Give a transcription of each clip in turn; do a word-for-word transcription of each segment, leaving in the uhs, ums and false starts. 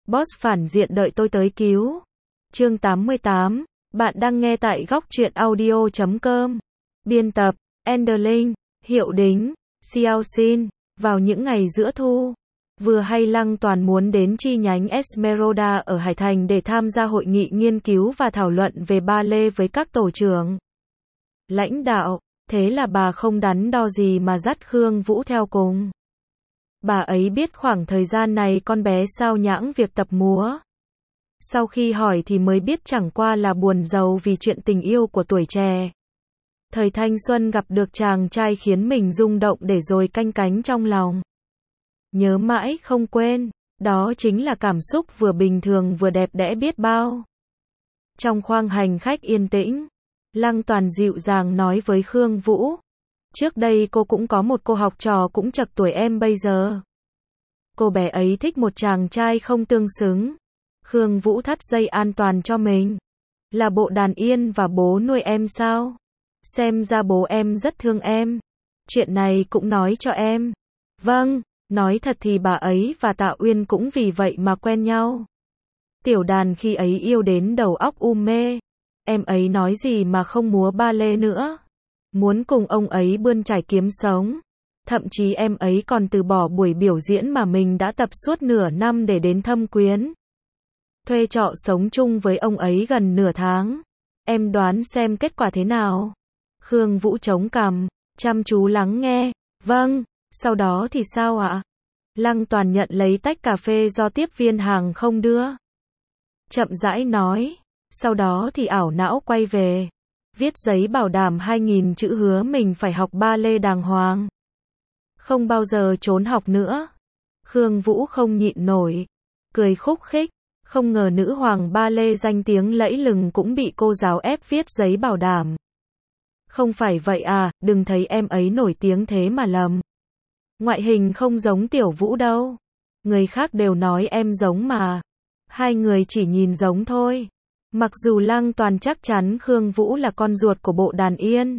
Boss phản diện đợi tôi tới cứu. Chương tám mươi tám. Bạn đang nghe tại góc truyện audio chấm com. Biên tập Enderlin, Hiệu Đính, Xiao Xin. Vào những ngày giữa thu, vừa hay Lăng Toàn muốn đến chi nhánh Esmeralda ở Hải Thành để tham gia hội nghị nghiên cứu và thảo luận về ba lê với các tổ trưởng, lãnh đạo. Thế là bà không đắn đo gì mà dắt Khương Vũ theo cùng. Bà ấy biết khoảng thời gian này con bé sao nhãng việc tập múa. Sau khi hỏi thì mới biết chẳng qua là buồn rầu vì chuyện tình yêu của tuổi trẻ. Thời thanh xuân gặp được chàng trai khiến mình rung động để rồi canh cánh trong lòng. Nhớ mãi không quên, đó chính là cảm xúc vừa bình thường vừa đẹp đẽ biết bao. Trong khoang hành khách yên tĩnh, Lăng Toàn dịu dàng nói với Khương Vũ. Trước đây cô cũng có một cô học trò cũng chậc tuổi em bây giờ. Cô bé ấy thích một chàng trai không tương xứng. Khương Vũ thắt dây an toàn cho mình. Là Bộ Đàn Yên và bố nuôi em sao? Xem ra bố em rất thương em. Chuyện này cũng nói cho em. Vâng, nói thật thì bà ấy và Tạ Uyên cũng vì vậy mà quen nhau. Tiểu Đàn khi ấy yêu đến đầu óc u mê. Em ấy nói gì mà không múa ba lê nữa. Muốn cùng ông ấy bươn trải kiếm sống. Thậm chí em ấy còn từ bỏ buổi biểu diễn mà mình đã tập suốt nửa năm để đến thâm quyến. Thuê trọ sống chung với ông ấy gần nửa tháng. Em đoán xem kết quả thế nào? Khương Vũ chống cằm, chăm chú lắng nghe. Vâng, sau đó thì sao ạ? Lăng Toàn nhận lấy tách cà phê do tiếp viên hàng không đưa. Chậm rãi nói. Sau đó thì ảo não quay về. Viết giấy bảo đảm hai nghìn chữ hứa mình phải học ba lê đàng hoàng. Không bao giờ trốn học nữa. Khương Vũ không nhịn nổi. Cười khúc khích. Không ngờ nữ hoàng ba lê danh tiếng lẫy lừng cũng bị cô giáo ép viết giấy bảo đảm. Không phải vậy à, đừng thấy em ấy nổi tiếng thế mà lầm. Ngoại hình không giống Tiểu Vũ đâu. Người khác đều nói em giống mà. Hai người chỉ nhìn giống thôi. Mặc dù Lăng Toàn chắc chắn Khương Vũ là con ruột của Bộ Đàn Yên.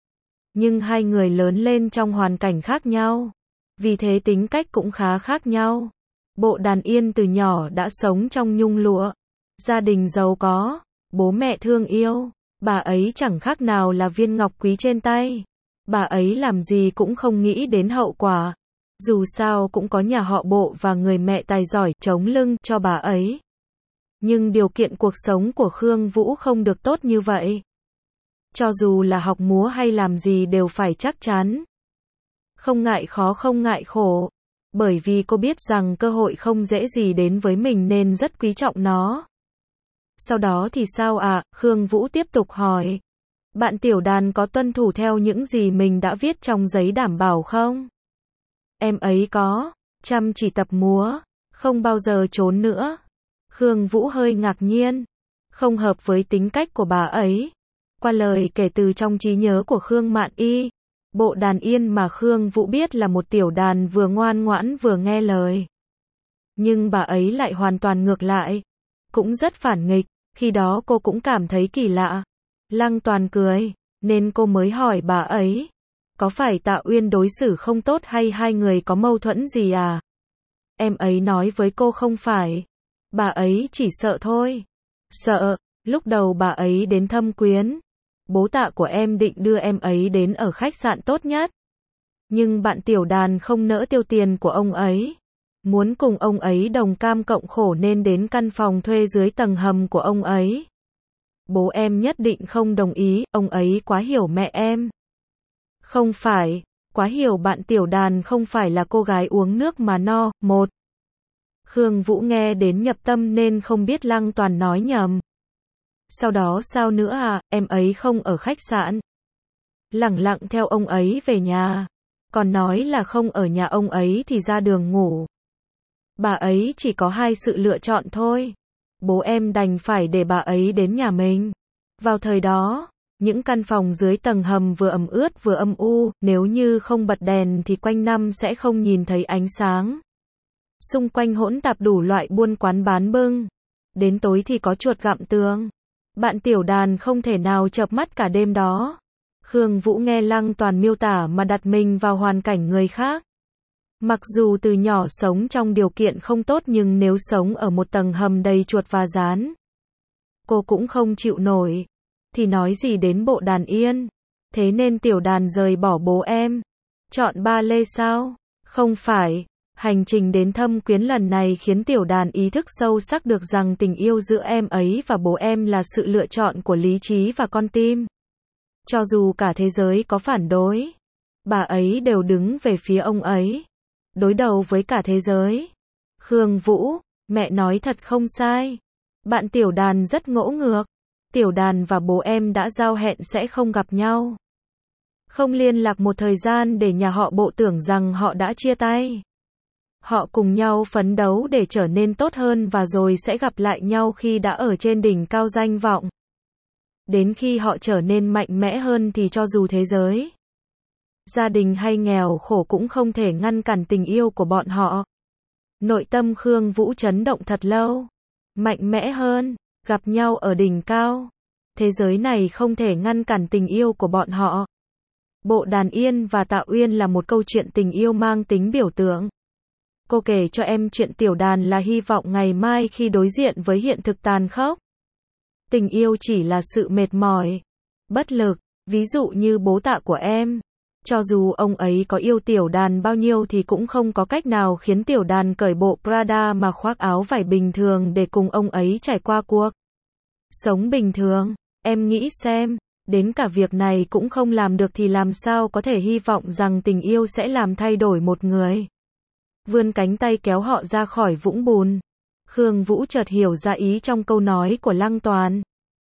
Nhưng hai người lớn lên trong hoàn cảnh khác nhau. Vì thế tính cách cũng khá khác nhau. Bộ Đàn Yên từ nhỏ đã sống trong nhung lụa. Gia đình giàu có. Bố mẹ thương yêu. Bà ấy chẳng khác nào là viên ngọc quý trên tay. Bà ấy làm gì cũng không nghĩ đến hậu quả. Dù sao cũng có nhà họ Bộ và người mẹ tài giỏi chống lưng cho bà ấy. Nhưng điều kiện cuộc sống của Khương Vũ không được tốt như vậy. Cho dù là học múa hay làm gì đều phải chắc chắn. Không ngại khó không ngại khổ. Bởi vì cô biết rằng cơ hội không dễ gì đến với mình nên rất quý trọng nó. Sau đó thì sao ạ? À? Khương Vũ tiếp tục hỏi. Bạn Tiểu Đàn có tuân thủ theo những gì mình đã viết trong giấy đảm bảo không? Em ấy có. Chăm chỉ tập múa. Không bao giờ trốn nữa. Khương Vũ hơi ngạc nhiên. Không hợp với tính cách của bà ấy. Qua lời kể từ trong trí nhớ của Khương Mạn Y, Bộ Đàn Yên mà Khương Vũ biết là một tiểu đàn vừa ngoan ngoãn vừa nghe lời. Nhưng bà ấy lại hoàn toàn ngược lại. Cũng rất phản nghịch. Khi đó cô cũng cảm thấy kỳ lạ. Lăng Toàn cười. Nên cô mới hỏi bà ấy. Có phải Tạ Uyên đối xử không tốt hay hai người có mâu thuẫn gì à? Em ấy nói với cô không phải. Bà ấy chỉ sợ thôi. Sợ. Lúc đầu bà ấy đến thâm quyến. Bố Tạ của em định đưa em ấy đến ở khách sạn tốt nhất. Nhưng bạn Tiểu Đàn không nỡ tiêu tiền của ông ấy. Muốn cùng ông ấy đồng cam cộng khổ nên đến căn phòng thuê dưới tầng hầm của ông ấy. Bố em nhất định không đồng ý, ông ấy quá hiểu mẹ em. Không phải, quá hiểu bạn Tiểu Đàn không phải là cô gái uống nước mà no. Một. Khương Vũ nghe đến nhập tâm nên không biết Lăng Toàn nói nhầm. Sau đó sao nữa à, em ấy không ở khách sạn. Lẳng lặng theo ông ấy về nhà. Còn nói là không ở nhà ông ấy thì ra đường ngủ. Bà ấy chỉ có hai sự lựa chọn thôi. Bố em đành phải để bà ấy đến nhà mình. Vào thời đó, những căn phòng dưới tầng hầm vừa ẩm ướt vừa âm u, nếu như không bật đèn thì quanh năm sẽ không nhìn thấy ánh sáng. Xung quanh hỗn tạp đủ loại buôn quán bán bưng. Đến tối thì có chuột gặm tường. Bạn Tiểu Đàn không thể nào chợp mắt cả đêm đó. Khương Vũ nghe Lăng Toàn miêu tả mà đặt mình vào hoàn cảnh người khác. Mặc dù từ nhỏ sống trong điều kiện không tốt nhưng nếu sống ở một tầng hầm đầy chuột và gián, cô cũng không chịu nổi. Thì nói gì đến bộ đàn yên. Thế nên tiểu đàn rời bỏ bố em. Chọn ba lê sao? Không phải. Hành trình đến Thâm Quyến lần này khiến tiểu đàn ý thức sâu sắc được rằng tình yêu giữa em ấy và bố em là sự lựa chọn của lý trí và con tim. Cho dù cả thế giới có phản đối, bà ấy đều đứng về phía ông ấy. Đối đầu với cả thế giới. Khương Vũ, mẹ nói thật không sai. Bạn tiểu đàn rất ngỗ ngược. Tiểu đàn và bố em đã giao hẹn sẽ không gặp nhau. Không liên lạc một thời gian để nhà họ Bộ tưởng rằng họ đã chia tay. Họ cùng nhau phấn đấu để trở nên tốt hơn và rồi sẽ gặp lại nhau khi đã ở trên đỉnh cao danh vọng. Đến khi họ trở nên mạnh mẽ hơn thì cho dù thế giới, gia đình hay nghèo khổ cũng không thể ngăn cản tình yêu của bọn họ. Nội tâm Khương Vũ chấn động thật lâu. Mạnh mẽ hơn, gặp nhau ở đỉnh cao. Thế giới này không thể ngăn cản tình yêu của bọn họ. Bộ Đàn Yên và Tạ Uyên là một câu chuyện tình yêu mang tính biểu tượng. Cô kể cho em chuyện tiểu đàn là hy vọng ngày mai khi đối diện với hiện thực tàn khốc. Tình yêu chỉ là sự mệt mỏi, bất lực, ví dụ như bố Tạ của em. Cho dù ông ấy có yêu tiểu đàn bao nhiêu thì cũng không có cách nào khiến tiểu đàn cởi bộ Prada mà khoác áo vải bình thường để cùng ông ấy trải qua cuộc sống bình thường. Em nghĩ xem, đến cả việc này cũng không làm được thì làm sao có thể hy vọng rằng tình yêu sẽ làm thay đổi một người. Vươn cánh tay kéo họ ra khỏi vũng bùn. Khương Vũ chợt hiểu ra ý trong câu nói của Lăng Toàn.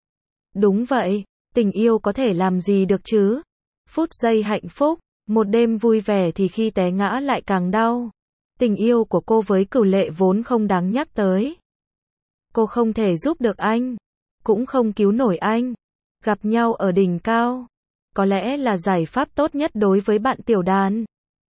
Đúng vậy, tình yêu có thể làm gì được chứ? Phút giây hạnh phúc, một đêm vui vẻ thì khi té ngã lại càng đau. Tình yêu của cô với Cửu Lệ vốn không đáng nhắc tới. Cô không thể giúp được anh, cũng không cứu nổi anh. Gặp nhau ở đỉnh cao, có lẽ là giải pháp tốt nhất đối với bạn tiểu đàn.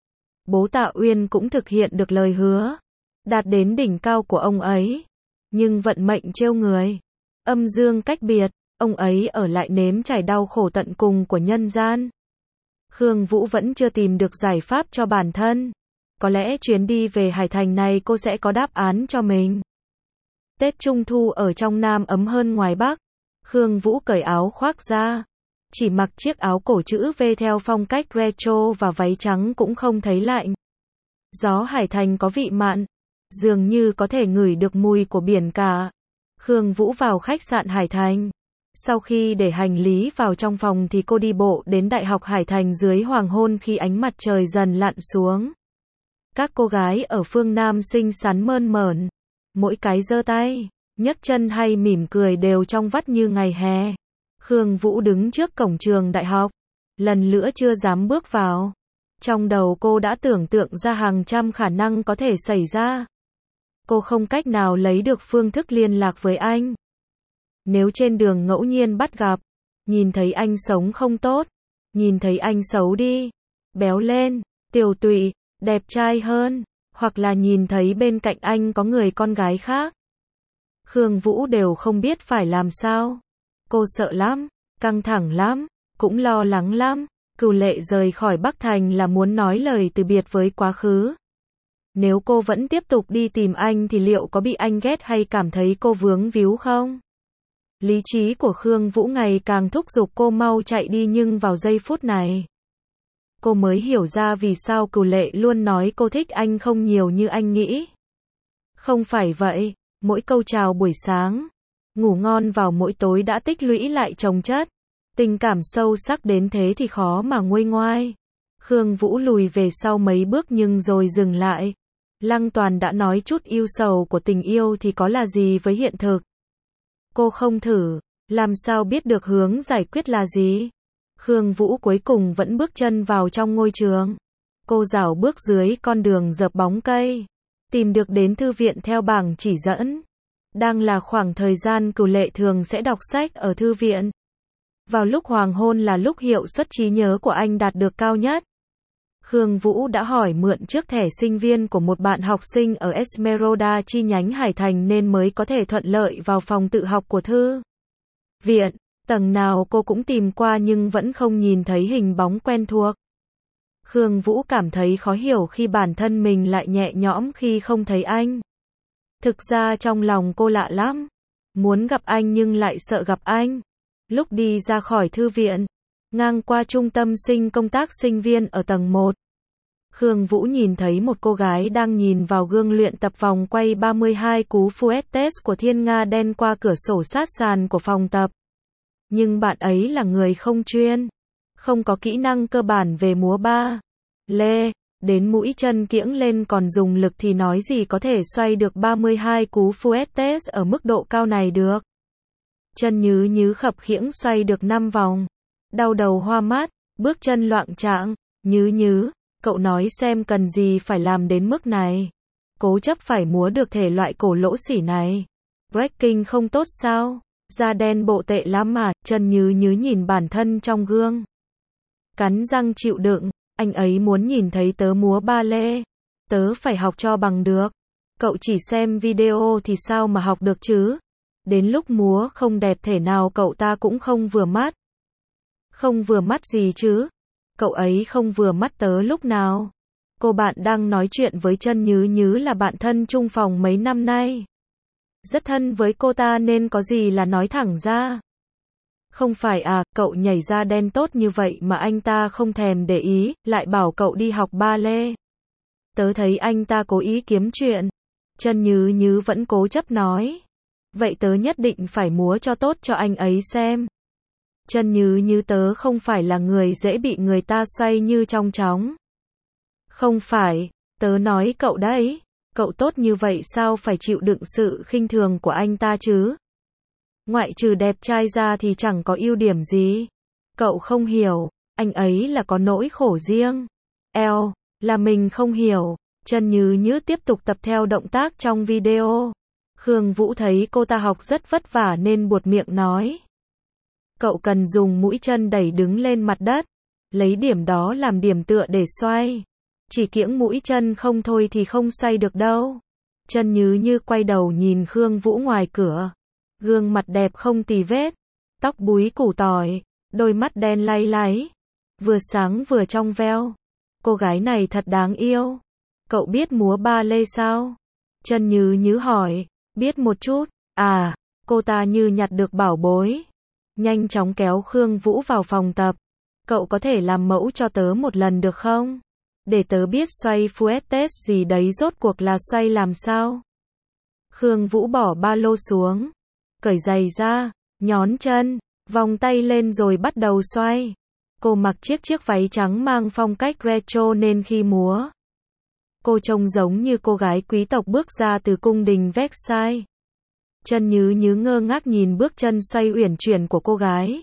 Bố Tạ Uyên cũng thực hiện được lời hứa, đạt đến đỉnh cao của ông ấy. Nhưng vận mệnh trêu người, âm dương cách biệt, ông ấy ở lại nếm trải đau khổ tận cùng của nhân gian. Khương Vũ vẫn chưa tìm được giải pháp cho bản thân. Có lẽ chuyến đi về Hải Thành này cô sẽ có đáp án cho mình. Tết Trung Thu ở trong Nam ấm hơn ngoài Bắc. Khương Vũ cởi áo khoác ra, chỉ mặc chiếc áo cổ chữ V theo phong cách retro và váy trắng cũng không thấy lạnh. Gió Hải Thành có vị mặn, dường như có thể ngửi được mùi của biển cả. Khương Vũ vào khách sạn Hải Thành. Sau khi để hành lý vào trong phòng thì cô đi bộ đến Đại học Hải Thành dưới hoàng hôn khi ánh mặt trời dần lặn xuống. Các cô gái ở phương Nam xinh xắn mơn mởn, mỗi cái giơ tay, nhấc chân hay mỉm cười đều trong vắt như ngày hè. Khương Vũ đứng trước cổng trường đại học, lần nữa chưa dám bước vào. Trong đầu cô đã tưởng tượng ra hàng trăm khả năng có thể xảy ra. Cô không cách nào lấy được phương thức liên lạc với anh. Nếu trên đường ngẫu nhiên bắt gặp, nhìn thấy anh sống không tốt, nhìn thấy anh xấu đi, béo lên, tiều tụy, đẹp trai hơn, hoặc là nhìn thấy bên cạnh anh có người con gái khác, Khương Vũ đều không biết phải làm sao. Cô sợ lắm, căng thẳng lắm, cũng lo lắng lắm. Cửu Lệ rời khỏi Bắc Thành là muốn nói lời từ biệt với quá khứ. Nếu cô vẫn tiếp tục đi tìm anh thì liệu có bị anh ghét hay cảm thấy cô vướng víu không? Lý trí của Khương Vũ ngày càng thúc giục cô mau chạy đi, nhưng vào giây phút này, cô mới hiểu ra vì sao Cửu Lệ luôn nói cô thích anh không nhiều như anh nghĩ. Không phải vậy, mỗi câu chào buổi sáng, ngủ ngon vào mỗi tối đã tích lũy lại chồng chất. Tình cảm sâu sắc đến thế thì khó mà nguôi ngoai. Khương Vũ lùi về sau mấy bước nhưng rồi dừng lại. Lăng Toàn đã nói chút yêu sầu của tình yêu thì có là gì với hiện thực. Cô không thử, làm sao biết được hướng giải quyết là gì. Khương Vũ cuối cùng vẫn bước chân vào trong ngôi trường. Cô dạo bước dưới con đường dợp bóng cây, tìm được đến thư viện theo bảng chỉ dẫn. Đang là khoảng thời gian Cửu Lệ thường sẽ đọc sách ở thư viện. Vào lúc hoàng hôn là lúc hiệu suất trí nhớ của anh đạt được cao nhất. Khương Vũ đã hỏi mượn trước thẻ sinh viên của một bạn học sinh ở Esmeralda chi nhánh Hải Thành nên mới có thể thuận lợi vào phòng tự học của thư viện. Tầng nào cô cũng tìm qua nhưng vẫn không nhìn thấy hình bóng quen thuộc. Khương Vũ cảm thấy khó hiểu khi bản thân mình lại nhẹ nhõm khi không thấy anh. Thực ra trong lòng cô lạ lắm. Muốn gặp anh nhưng lại sợ gặp anh. Lúc đi ra khỏi thư viện, ngang qua trung tâm sinh công tác sinh viên ở tầng một. Khương Vũ nhìn thấy một cô gái đang nhìn vào gương luyện tập vòng quay ba mươi hai cú Fuetes của Thiên Nga đen qua cửa sổ sát sàn của phòng tập. Nhưng bạn ấy là người không chuyên, không có kỹ năng cơ bản về múa ba lê, đến mũi chân kiễng lên còn dùng lực thì nói gì có thể xoay được ba mươi hai cú Fuetes ở mức độ cao này được. Chân nhứ nhứ khập khiễng xoay được năm vòng. Đau đầu hoa mắt, bước chân loạng choạng, nhứ nhứ, cậu nói xem cần gì phải làm đến mức này. Cố chấp phải múa được thể loại cổ lỗ xỉ này. Breaking không tốt sao? Da đen bộ tệ lắm mà, chân nhứ nhứ nhìn bản thân trong gương. Cắn răng chịu đựng, anh ấy muốn nhìn thấy tớ múa ba lê. Tớ phải học cho bằng được. Cậu chỉ xem video thì sao mà học được chứ? Đến lúc múa không đẹp thể nào cậu ta cũng không vừa mắt. Không vừa mắt gì chứ? Cậu ấy không vừa mắt tớ lúc nào? Cô bạn đang nói chuyện với chân nhứ nhứ là bạn thân chung phòng mấy năm nay. Rất thân với cô ta nên có gì là nói thẳng ra. Không phải à, cậu nhảy da đen tốt như vậy mà anh ta không thèm để ý, lại bảo cậu đi học ba lê. Tớ thấy anh ta cố ý kiếm chuyện. Chân nhứ nhứ vẫn cố chấp nói. Vậy tớ nhất định phải múa cho tốt cho anh ấy xem. Chân nhứ nhứ tớ không phải là người dễ bị người ta xoay như trong chóng. Không phải, tớ nói cậu đấy. Cậu tốt như vậy sao phải chịu đựng sự khinh thường của anh ta chứ? Ngoại trừ đẹp trai ra thì chẳng có ưu điểm gì. Cậu không hiểu, anh ấy là có nỗi khổ riêng. Eo, là mình không hiểu. Chân nhứ nhứ tiếp tục tập theo động tác trong video. Khương Vũ thấy cô ta học rất vất vả nên buột miệng nói. Cậu cần dùng mũi chân đẩy đứng lên mặt đất. Lấy điểm đó làm điểm tựa để xoay. Chỉ kiễng mũi chân không thôi thì không xoay được đâu. Chân nhứ như quay đầu nhìn Khương Vũ ngoài cửa. Gương mặt đẹp không tì vết. Tóc búi củ tỏi. Đôi mắt đen lay láy. Vừa sáng vừa trong veo. Cô gái này thật đáng yêu. Cậu biết múa ba lê sao? Chân nhứ nhứ hỏi. Biết một chút. À, cô ta như nhặt được bảo bối. Nhanh chóng kéo Khương Vũ vào phòng tập. Cậu có thể làm mẫu cho tớ một lần được không? Để tớ biết xoay Fuetes gì đấy rốt cuộc là xoay làm sao? Khương Vũ bỏ ba lô xuống. Cởi giày ra, nhón chân, vòng tay lên rồi bắt đầu xoay. Cô mặc chiếc chiếc váy trắng mang phong cách retro nên khi múa, cô trông giống như cô gái quý tộc bước ra từ cung đình Versailles. Chân nhứ nhứ ngơ ngác nhìn bước chân xoay uyển chuyển của cô gái.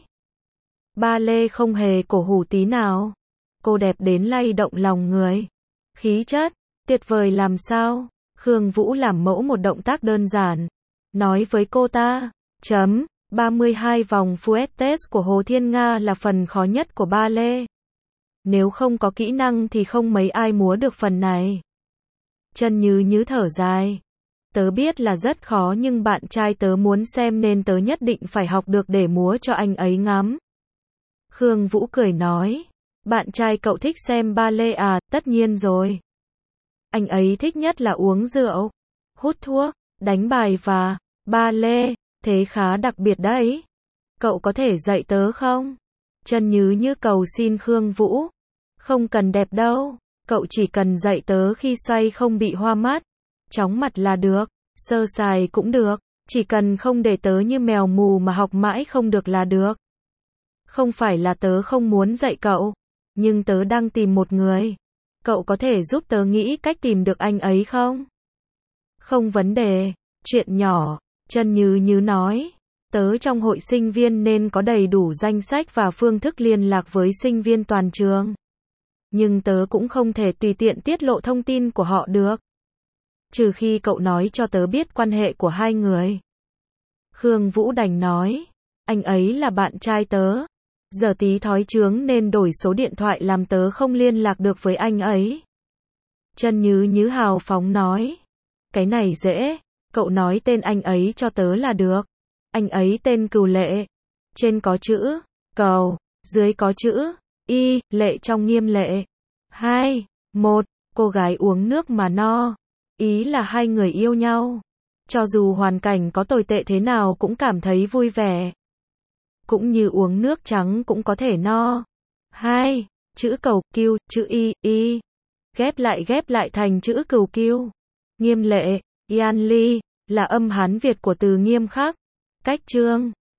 Ba lê không hề cổ hủ tí nào. Cô đẹp đến lay động lòng người. Khí chất, tuyệt vời làm sao? Khương Vũ làm mẫu một động tác đơn giản. Nói với cô ta, chấm, ba mươi hai vòng Fuetes của Hồ Thiên Nga là phần khó nhất của ba lê. Nếu không có kỹ năng thì không mấy ai múa được phần này. Chân nhứ nhứ thở dài. Tớ biết là rất khó nhưng bạn trai tớ muốn xem nên tớ nhất định phải học được để múa cho anh ấy ngắm. Khương Vũ cười nói. Bạn trai cậu thích xem ba lê à? Tất nhiên rồi. Anh ấy thích nhất là uống rượu, hút thuốc, đánh bài và ba lê. Thế khá đặc biệt đấy. Cậu có thể dạy tớ không? Chân nhứ như cầu xin Khương Vũ. Không cần đẹp đâu. Cậu chỉ cần dạy tớ khi xoay không bị hoa mắt, chóng mặt là được. Sơ sài cũng được. Chỉ cần không để tớ như mèo mù mà học mãi không được là được. Không phải là tớ không muốn dạy cậu, nhưng tớ đang tìm một người. Cậu có thể giúp tớ nghĩ cách tìm được anh ấy không? Không vấn đề. Chuyện nhỏ. Chân nhứ nhứ nói. Tớ trong hội sinh viên nên có đầy đủ danh sách và phương thức liên lạc với sinh viên toàn trường. Nhưng tớ cũng không thể tùy tiện tiết lộ thông tin của họ được. Trừ khi cậu nói cho tớ biết quan hệ của hai người. Khương Vũ đành nói. Anh ấy là bạn trai tớ. Giờ tí thói chướng nên đổi số điện thoại làm tớ không liên lạc được với anh ấy. Chân nhứ nhứ hào phóng nói. Cái này dễ. Cậu nói tên anh ấy cho tớ là được. Anh ấy tên Cừu Lệ. Trên có chữ cầu, dưới có chữ y, lệ trong nghiêm lệ. hai, một, cô gái uống nước mà no. Ý là hai người yêu nhau. Cho dù hoàn cảnh có tồi tệ thế nào cũng cảm thấy vui vẻ. Cũng như uống nước trắng cũng có thể no. hai. Chữ cầu kiêu, chữ y, y. Ghép lại ghép lại thành chữ cừu kiêu. Nghiêm lệ, Yan Ly, là âm Hán Việt của từ nghiêm khắc. Cách chương